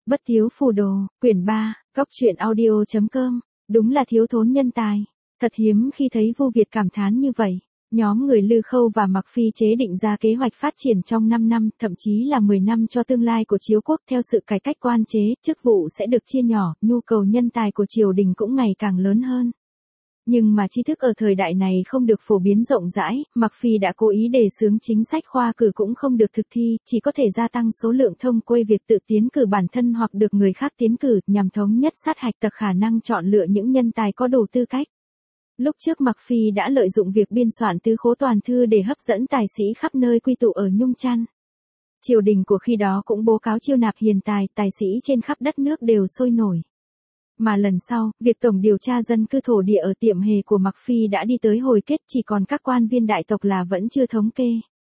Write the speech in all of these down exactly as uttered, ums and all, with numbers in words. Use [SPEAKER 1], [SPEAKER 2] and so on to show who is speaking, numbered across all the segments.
[SPEAKER 1] Bất thiếu phù đồ, quyển ba, góc truyện audio chấm com. Đúng là thiếu thốn nhân tài. Thật hiếm khi thấy Vu Việt cảm thán như vậy. Nhóm người Lư Khâu và Mặc Phi chế định ra kế hoạch phát triển trong năm năm, thậm chí là mười năm cho tương lai của Chiếu quốc. Theo sự cải cách quan chế, chức vụ sẽ được chia nhỏ, nhu cầu nhân tài của triều đình cũng ngày càng lớn hơn. Nhưng mà tri thức ở thời đại này không được phổ biến rộng rãi, Mặc Phi đã cố ý đề xướng chính sách khoa cử cũng không được thực thi, chỉ có thể gia tăng số lượng thông quê việc tự tiến cử bản thân hoặc được người khác tiến cử, nhằm thống nhất sát hạch tặc khả năng chọn lựa những nhân tài có đủ tư cách. Lúc trước Mặc Phi đã lợi dụng việc biên soạn tứ khố toàn thư để hấp dẫn tài sĩ khắp nơi quy tụ ở Nhung Chăn. Triều đình của khi đó cũng bố cáo chiêu nạp hiền tài, tài sĩ trên khắp đất nước đều sôi nổi. Mà lần sau, việc tổng điều tra dân cư thổ địa ở Tiệm Hề của Mặc Phi đã đi tới hồi kết, chỉ còn các quan viên đại tộc là vẫn chưa thống kê.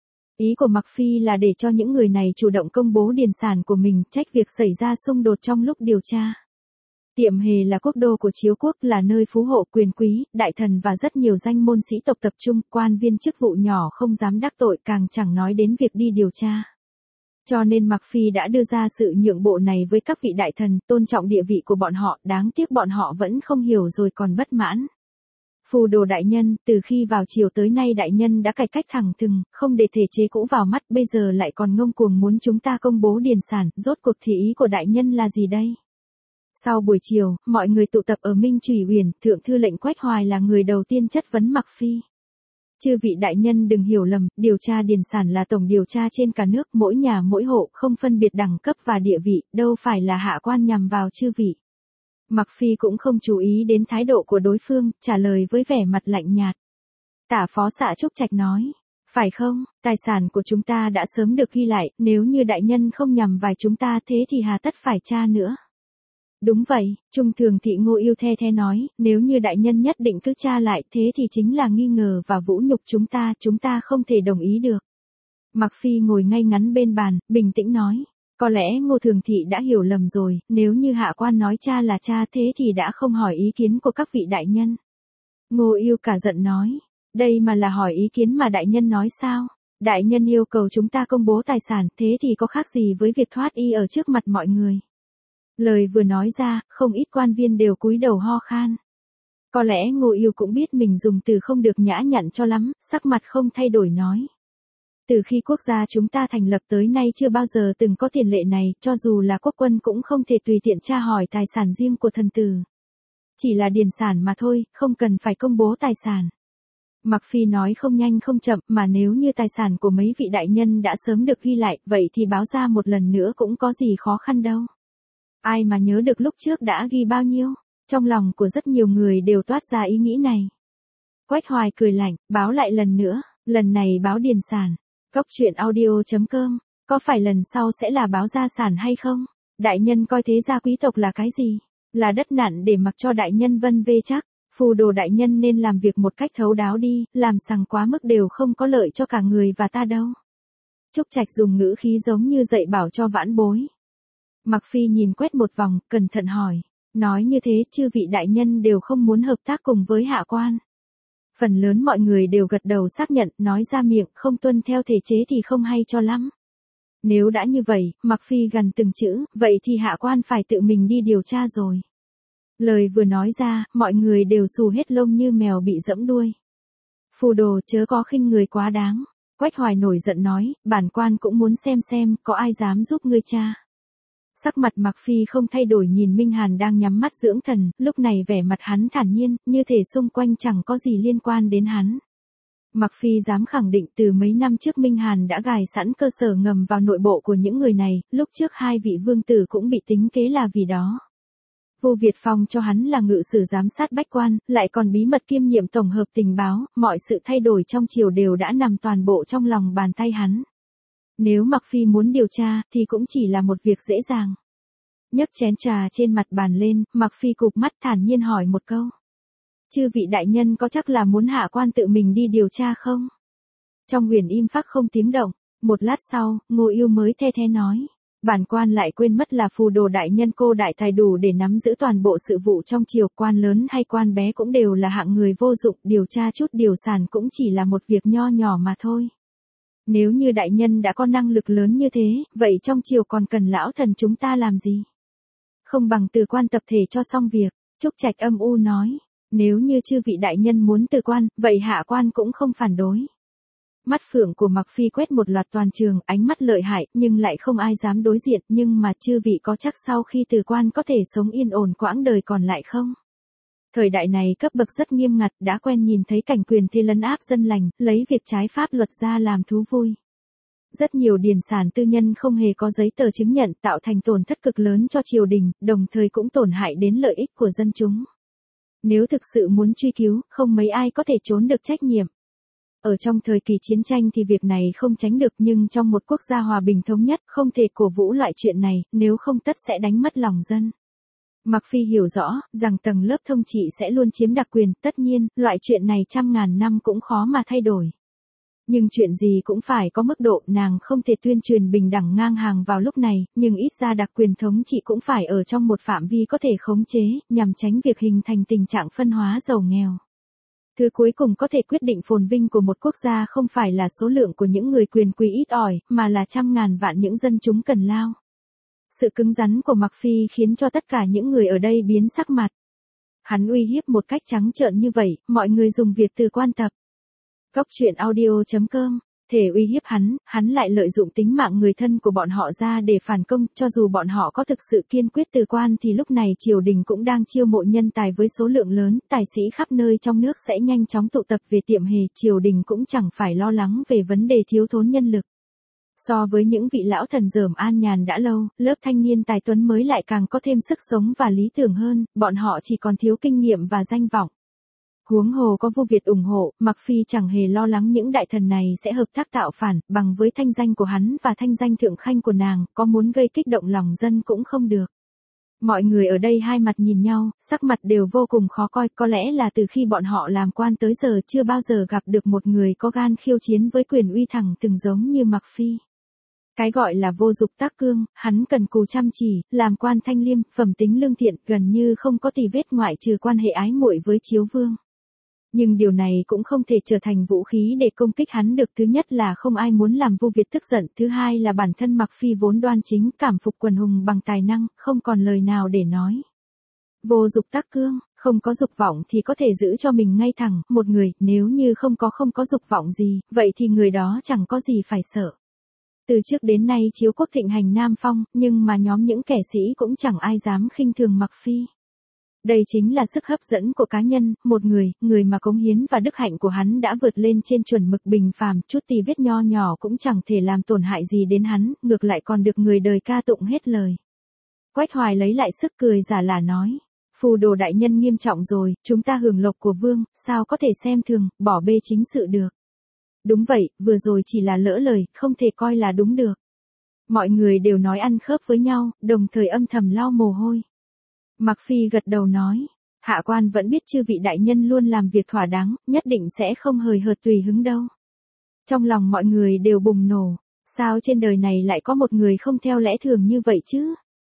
[SPEAKER 1] Ý của Mặc Phi là để cho những người này chủ động công bố điền sản của mình, trách việc xảy ra xung đột trong lúc điều tra. Tiệm Hề là quốc đô của Chiếu quốc, là nơi phú hộ quyền quý, đại thần và rất nhiều danh môn sĩ tộc tập trung, quan viên chức vụ nhỏ không dám đắc tội, càng chẳng nói đến việc đi điều tra. Cho nên Mặc Phi đã đưa ra sự nhượng bộ này với các vị đại thần, tôn trọng địa vị của bọn họ, đáng tiếc bọn họ vẫn không hiểu rồi còn bất mãn. Phù đồ đại nhân, từ khi vào triều tới nay đại nhân đã cải cách thẳng thừng, không để thể chế cũ vào mắt, bây giờ lại còn ngông cuồng muốn chúng ta công bố điền sản, rốt cuộc thì ý của đại nhân là gì đây? Sau buổi chiều, mọi người tụ tập ở Minh Trùy Uyển, Thượng thư lệnh Quách Hoài là người đầu tiên chất vấn Mặc Phi. Chư vị đại nhân đừng hiểu lầm, điều tra điền sản là tổng điều tra trên cả nước, mỗi nhà mỗi hộ, không phân biệt đẳng cấp và địa vị, đâu phải là hạ quan nhằm vào chư vị. Mặc Phi cũng không chú ý đến thái độ của đối phương, trả lời với vẻ mặt lạnh nhạt. Tả phó xạ Trúc Trạch nói, phải không, tài sản của chúng ta đã sớm được ghi lại, nếu như đại nhân không nhằm vào chúng ta thế thì hà tất phải tra nữa. Đúng vậy, Trung Thường Thị Ngô Yêu the the nói, nếu như đại nhân nhất định cứ tra lại thế thì chính là nghi ngờ và vũ nhục chúng ta, chúng ta không thể đồng ý được. Mặc Phi ngồi ngay ngắn bên bàn, bình tĩnh nói, có lẽ Ngô Thường Thị đã hiểu lầm rồi, nếu như hạ quan nói cha là cha thế thì đã không hỏi ý kiến của các vị đại nhân. Ngô Yêu cả giận nói, đây mà là hỏi ý kiến mà đại nhân nói sao? Đại nhân yêu cầu chúng ta công bố tài sản, thế thì có khác gì với việc thoát y ở trước mặt mọi người? Lời vừa nói ra, không ít quan viên đều cúi đầu ho khan. Có lẽ Ngô Yêu cũng biết mình dùng từ không được nhã nhặn cho lắm, sắc mặt không thay đổi nói. Từ khi quốc gia chúng ta thành lập tới nay chưa bao giờ từng có tiền lệ này, cho dù là quốc quân cũng không thể tùy tiện tra hỏi tài sản riêng của thần tử. Chỉ là điền sản mà thôi, không cần phải công bố tài sản. Mặc Phi nói không nhanh không chậm, mà nếu như tài sản của mấy vị đại nhân đã sớm được ghi lại, vậy thì báo ra một lần nữa cũng có gì khó khăn đâu. Ai mà nhớ được lúc trước đã ghi bao nhiêu? Trong lòng của rất nhiều người đều toát ra ý nghĩ này. Quách Hoài cười lạnh, báo lại lần nữa, lần này báo điền sản. Góc truyện audio chấm com, có phải lần sau sẽ là báo gia sản hay không? Đại nhân coi thế gia quý tộc là cái gì? Là đất nặn để mặc cho đại nhân vân vê chắc. Phù đồ đại nhân nên làm việc một cách thấu đáo đi, làm sằng quá mức đều không có lợi cho cả người và ta đâu. Trúc Trạch dùng ngữ khí giống như dạy bảo cho vãn bối. Mặc Phi nhìn quét một vòng, cẩn thận hỏi, nói như thế chư vị đại nhân đều không muốn hợp tác cùng với hạ quan. Phần lớn mọi người đều gật đầu xác nhận, nói ra miệng, không tuân theo thể chế thì không hay cho lắm. Nếu đã như vậy, Mặc Phi gần từng chữ, vậy thì hạ quan phải tự mình đi điều tra rồi. Lời vừa nói ra, mọi người đều xù hết lông như mèo bị giẫm đuôi. Phù đồ chớ có khinh người quá đáng. Quách Hoài nổi giận nói, bản quan cũng muốn xem xem, có ai dám giúp ngươi cha. Sắc mặt Mặc Phi không thay đổi nhìn Minh Hàn đang nhắm mắt dưỡng thần, lúc này vẻ mặt hắn thản nhiên, như thể xung quanh chẳng có gì liên quan đến hắn. Mặc Phi dám khẳng định từ mấy năm trước Minh Hàn đã gài sẵn cơ sở ngầm vào nội bộ của những người này, lúc trước hai vị vương tử cũng bị tính kế là vì đó. Vu Việt Phong cho hắn là ngự sử giám sát bách quan, lại còn bí mật kiêm nhiệm tổng hợp tình báo, mọi sự thay đổi trong triều đều đã nằm toàn bộ trong lòng bàn tay hắn. Nếu Mặc Phi muốn điều tra, thì cũng chỉ là một việc dễ dàng. Nhấc chén trà trên mặt bàn lên, Mặc Phi cụp mắt thản nhiên hỏi một câu. Chư vị đại nhân có chắc là muốn hạ quan tự mình đi điều tra không? Trong huyền im phắc không tiếng động, một lát sau, Ngô Yêu mới the the nói. Bản quan lại quên mất là phù đồ đại nhân cô đại tài đủ để nắm giữ toàn bộ sự vụ trong triều, quan lớn hay quan bé cũng đều là hạng người vô dụng, điều tra chút điều sản cũng chỉ là một việc nho nhỏ mà thôi. Nếu như đại nhân đã có năng lực lớn như thế, vậy trong triều còn cần lão thần chúng ta làm gì? Không bằng từ quan tập thể cho xong việc. Trúc Trạch âm u nói. Nếu như chư vị đại nhân muốn từ quan, vậy hạ quan cũng không phản đối. Mắt phượng của Mặc Phi quét một loạt toàn trường, ánh mắt lợi hại, nhưng lại không ai dám đối diện, nhưng mà chư vị có chắc sau khi từ quan có thể sống yên ổn quãng đời còn lại không? Thời đại này cấp bậc rất nghiêm ngặt, đã quen nhìn thấy cảnh quyền thế lấn áp dân lành, lấy việc trái pháp luật ra làm thú vui. Rất nhiều điền sản tư nhân không hề có giấy tờ chứng nhận, tạo thành tổn thất cực lớn cho triều đình, đồng thời cũng tổn hại đến lợi ích của dân chúng. Nếu thực sự muốn truy cứu, không mấy ai có thể trốn được trách nhiệm. Ở trong thời kỳ chiến tranh thì việc này không tránh được, nhưng trong một quốc gia hòa bình thống nhất không thể cổ vũ loại chuyện này, nếu không tất sẽ đánh mất lòng dân. Mặc Phi hiểu rõ, rằng tầng lớp thông trị sẽ luôn chiếm đặc quyền, tất nhiên, loại chuyện này trăm ngàn năm cũng khó mà thay đổi. Nhưng chuyện gì cũng phải có mức độ, nàng không thể tuyên truyền bình đẳng ngang hàng vào lúc này, nhưng ít ra đặc quyền thống trị cũng phải ở trong một phạm vi có thể khống chế, nhằm tránh việc hình thành tình trạng phân hóa giàu nghèo. Thứ cuối cùng có thể quyết định phồn vinh của một quốc gia không phải là số lượng của những người quyền quý ít ỏi, mà là trăm ngàn vạn những dân chúng cần lao. Sự cứng rắn của Mặc Phi khiến cho tất cả những người ở đây biến sắc mặt. Hắn uy hiếp một cách trắng trợn như vậy, mọi người dùng việc từ quan tập. Góc truyện audio chấm com, thể uy hiếp hắn, hắn lại lợi dụng tính mạng người thân của bọn họ ra để phản công, cho dù bọn họ có thực sự kiên quyết từ quan thì lúc này triều đình cũng đang chiêu mộ nhân tài với số lượng lớn, tài sĩ khắp nơi trong nước sẽ nhanh chóng tụ tập về Tiệm Hề, triều đình cũng chẳng phải lo lắng về vấn đề thiếu thốn nhân lực. So với những vị lão thần dởm an nhàn đã lâu, lớp thanh niên tài tuấn mới lại càng có thêm sức sống và lý tưởng hơn, bọn họ chỉ còn thiếu kinh nghiệm và danh vọng. Huống hồ có vua Việt ủng hộ, Mặc Phi chẳng hề lo lắng những đại thần này sẽ hợp tác tạo phản, bằng với thanh danh của hắn và thanh danh thượng khanh của nàng, có muốn gây kích động lòng dân cũng không được. Mọi người ở đây hai mặt nhìn nhau, sắc mặt đều vô cùng khó coi, có lẽ là từ khi bọn họ làm quan tới giờ chưa bao giờ gặp được một người có gan khiêu chiến với quyền uy thẳng từng giống như Mặc Phi. Cái gọi là vô dục tác cương, hắn cần cù chăm chỉ, làm quan thanh liêm, phẩm tính lương thiện, gần như không có tì vết ngoại trừ quan hệ ái muội với Chiếu Vương. Nhưng điều này cũng không thể trở thành vũ khí để công kích hắn được. Thứ nhất là không ai muốn làm vua Việt tức giận, thứ hai là bản thân Mặc Phi vốn đoan chính, cảm phục quần hùng bằng tài năng, không còn lời nào để nói. Vô dục tác cương, không có dục vọng thì có thể giữ cho mình ngay thẳng, một người nếu như không có không có dục vọng gì, vậy thì người đó chẳng có gì phải sợ. Từ trước đến nay Chiếu quốc thịnh hành Nam Phong, nhưng mà nhóm những kẻ sĩ cũng chẳng ai dám khinh thường Mặc Phi. Đây chính là sức hấp dẫn của cá nhân, một người, người mà cống hiến và đức hạnh của hắn đã vượt lên trên chuẩn mực bình phàm, chút tì vết nho nhỏ cũng chẳng thể làm tổn hại gì đến hắn, ngược lại còn được người đời ca tụng hết lời. Quách Hoài lấy lại sức cười giả lả nói, Phù Đồ đại nhân nghiêm trọng rồi, chúng ta hưởng lộc của vương, sao có thể xem thường, bỏ bê chính sự được. Đúng vậy, vừa rồi chỉ là lỡ lời, không thể coi là đúng được. Mọi người đều nói ăn khớp với nhau, đồng thời âm thầm lau mồ hôi. Mặc Phi gật đầu nói, hạ quan vẫn biết chư vị đại nhân luôn làm việc thỏa đáng, nhất định sẽ không hời hợt tùy hứng đâu. Trong lòng mọi người đều bùng nổ, sao trên đời này lại có một người không theo lẽ thường như vậy chứ?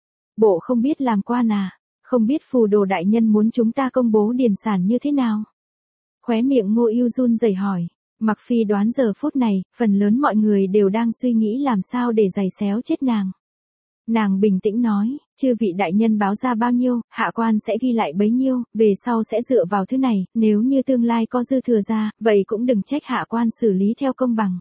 [SPEAKER 1] Bộ không biết làm quan à, không biết Phù Đồ đại nhân muốn chúng ta công bố điền sản như thế nào? Khóe miệng Ngô Ưu run rẩy hỏi. Mặc Phi đoán giờ phút này, phần lớn mọi người đều đang suy nghĩ làm sao để giày xéo chết nàng. Nàng bình tĩnh nói, chư vị đại nhân báo ra bao nhiêu, hạ quan sẽ ghi lại bấy nhiêu, về sau sẽ dựa vào thứ này, nếu như tương lai có dư thừa ra, vậy cũng đừng trách hạ quan xử lý theo công bằng.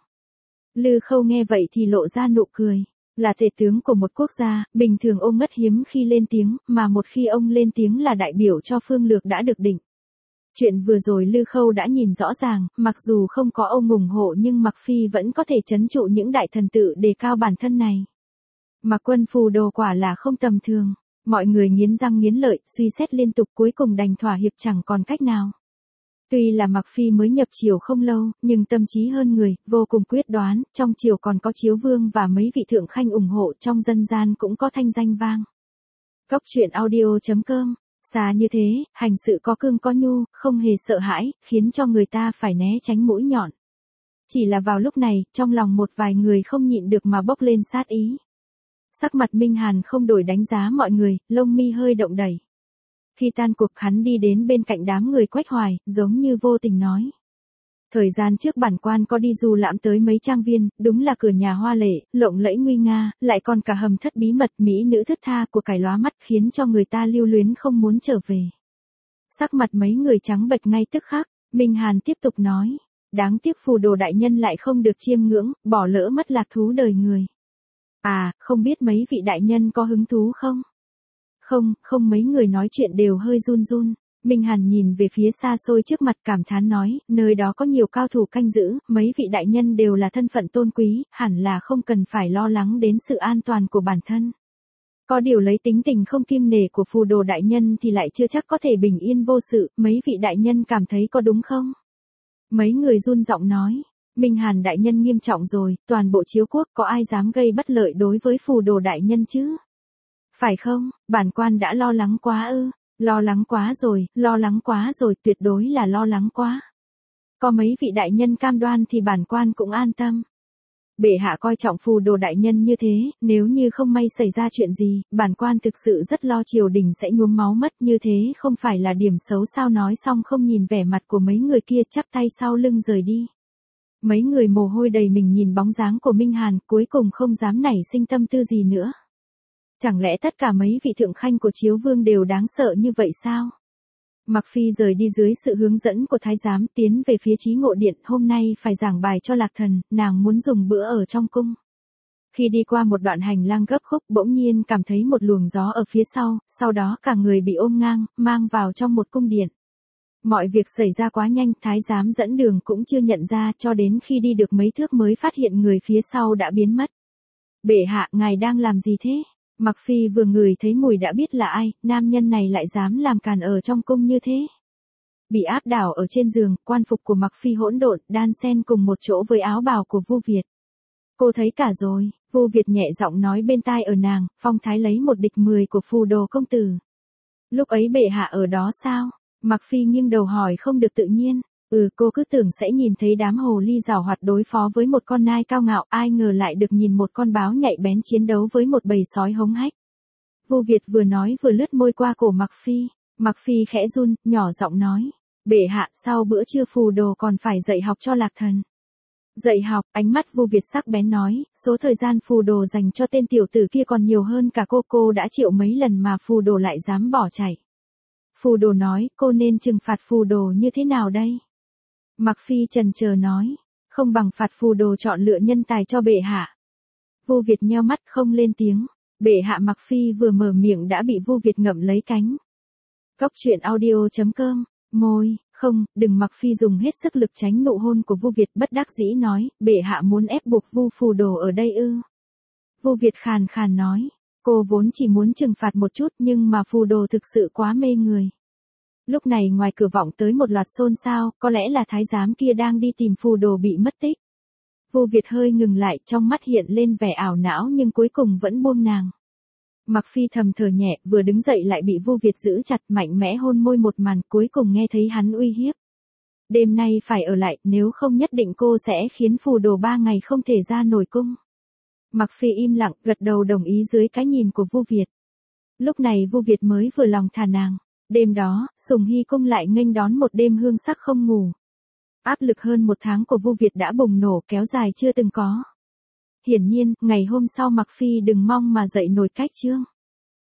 [SPEAKER 1] Lư Khâu nghe vậy thì lộ ra nụ cười, là tể tướng của một quốc gia, bình thường ông ngất hiếm khi lên tiếng, mà một khi ông lên tiếng là đại biểu cho phương lược đã được định. Chuyện vừa rồi Lư Khâu đã nhìn rõ ràng, mặc dù không có ông ủng hộ nhưng Mặc Phi vẫn có thể trấn trụ những đại thần tự đề cao bản thân này. Mặc Quân Phù Đồ quả là không tầm thường, mọi người nghiến răng nghiến lợi, suy xét liên tục cuối cùng đành thỏa hiệp chẳng còn cách nào. Tuy là Mặc Phi mới nhập triều không lâu, nhưng tâm trí hơn người, vô cùng quyết đoán, trong triều còn có Chiếu Vương và mấy vị thượng khanh ủng hộ, trong dân gian cũng có thanh danh vang. Góc truyện audio chấm com, xa như thế, hành sự có cương có nhu, không hề sợ hãi, khiến cho người ta phải né tránh mũi nhọn. Chỉ là vào lúc này, trong lòng một vài người không nhịn được mà bốc lên sát ý. Sắc mặt Minh Hàn không đổi đánh giá mọi người, lông mi hơi động đẩy. Khi tan cuộc hắn đi đến bên cạnh đám người Quách Hoài, giống như vô tình nói. Thời gian trước bản quan có đi du lãm tới mấy trang viên, đúng là cửa nhà hoa lệ, lộng lẫy nguy nga, lại còn cả hầm thất bí mật mỹ nữ thướt tha của cải lóa mắt khiến cho người ta lưu luyến không muốn trở về. Sắc mặt mấy người trắng bệch ngay tức khắc, Minh Hàn tiếp tục nói. Đáng tiếc phù đồ đại nhân lại không được chiêm ngưỡng, bỏ lỡ mất lạc thú đời người. À, không biết mấy vị đại nhân có hứng thú không? Không, không mấy người nói chuyện đều hơi run run. Minh Hàn nhìn về phía xa xôi trước mặt cảm thán nói, nơi đó có nhiều cao thủ canh giữ, mấy vị đại nhân đều là thân phận tôn quý, hẳn là không cần phải lo lắng đến sự an toàn của bản thân. Có điều lấy tính tình không kiêng nể của phù đồ đại nhân thì lại chưa chắc có thể bình yên vô sự, mấy vị đại nhân cảm thấy có đúng không? Mấy người run giọng nói, Minh Hàn đại nhân nghiêm trọng rồi, toàn bộ chiếu quốc có ai dám gây bất lợi đối với phù đồ đại nhân chứ? Phải không, bản quan đã lo lắng quá ư, lo lắng quá rồi, lo lắng quá rồi, tuyệt đối là lo lắng quá. Có mấy vị đại nhân cam đoan thì bản quan cũng an tâm. Bệ hạ coi trọng phù đồ đại nhân như thế, nếu như không may xảy ra chuyện gì, bản quan thực sự rất lo triều đình sẽ nhuốm máu mất, như thế không phải là điểm xấu sao? Nói xong không nhìn vẻ mặt của mấy người kia, chắp tay sau lưng rời đi. Mấy người mồ hôi đầy mình nhìn bóng dáng của Minh Hàn, cuối cùng không dám nảy sinh tâm tư gì nữa. Chẳng lẽ tất cả mấy vị thượng khanh của Chiếu Vương đều đáng sợ như vậy sao? Mặc Phi rời đi dưới sự hướng dẫn của thái giám, tiến về phía Chí Ngộ Điện, hôm nay phải giảng bài cho Lạc Thần, nàng muốn dùng bữa ở trong cung. Khi đi qua một đoạn hành lang gấp khúc, bỗng nhiên cảm thấy một luồng gió ở phía sau, sau đó cả người bị ôm ngang, mang vào trong một cung điện. Mọi việc xảy ra quá nhanh, thái giám dẫn đường cũng chưa nhận ra, cho đến khi đi được mấy thước mới phát hiện người phía sau đã biến mất. Bệ hạ, ngài đang làm gì thế? Mặc Phi vừa ngửi thấy mùi đã biết là ai, nam nhân này lại dám làm càn ở trong cung như thế. Bị áp đảo ở trên giường, quan phục của Mặc Phi hỗn độn, đan xen cùng một chỗ với áo bào của Vu Việt. Cô thấy cả rồi, Vu Việt nhẹ giọng nói bên tai ở nàng, phong thái lấy một địch mười của phù đồ công tử. Lúc ấy bệ hạ ở đó sao? Mặc Phi nghiêng đầu hỏi không được tự nhiên. Ừ, cô cứ tưởng sẽ nhìn thấy đám hồ ly giảo hoạt đối phó với một con nai cao ngạo, ai ngờ lại được nhìn một con báo nhạy bén chiến đấu với một bầy sói hống hách. Vu Việt vừa nói vừa lướt môi qua cổ Mặc Phi. Mặc Phi khẽ run, nhỏ giọng nói, bệ hạ, sau bữa trưa phù đồ còn phải dạy học cho Lạc Thần. Dạy học, ánh mắt Vu Việt sắc bén nói, số thời gian phù đồ dành cho tên tiểu tử kia còn nhiều hơn cả cô, cô đã chịu mấy lần mà phù đồ lại dám bỏ chạy. Phù đồ nói, cô nên trừng phạt phù đồ như thế nào đây? Mặc Phi chần chờ nói, không bằng phạt phù đồ chọn lựa nhân tài cho bệ hạ. Vu Việt nheo mắt không lên tiếng, bệ hạ. Mặc Phi vừa mở miệng đã bị Vu Việt ngậm lấy cánh. Góc truyện audio chấm com, môi, không, đừng. Mặc Phi dùng hết sức lực tránh nụ hôn của Vu Việt, bất đắc dĩ nói, bệ hạ muốn ép buộc Vu phù đồ ở đây ư? Vu Việt khàn khàn nói, cô vốn chỉ muốn trừng phạt một chút nhưng mà phù đồ thực sự quá mê người. Lúc này ngoài cửa vọng tới một loạt xôn xao, có lẽ là thái giám kia đang đi tìm phù đồ bị mất tích. Vu Việt hơi ngừng lại, trong mắt hiện lên vẻ ảo não nhưng cuối cùng vẫn buông nàng. Mặc Phi thầm thở nhẹ, vừa đứng dậy lại bị Vu Việt giữ chặt, mạnh mẽ hôn môi một màn, cuối cùng nghe thấy hắn uy hiếp. Đêm nay phải ở lại, nếu không nhất định cô sẽ khiến phù đồ ba ngày không thể ra nổi cung. Mặc Phi im lặng, gật đầu đồng ý dưới cái nhìn của Vu Việt. Lúc này Vu Việt mới vừa lòng thả nàng. Đêm đó, Sùng Hy cung lại nghênh đón một đêm hương sắc không ngủ. Áp lực hơn một tháng của Vu Việt đã bùng nổ, kéo dài chưa từng có. Hiển nhiên, ngày hôm sau Mặc Phi đừng mong mà dậy nổi cách chương.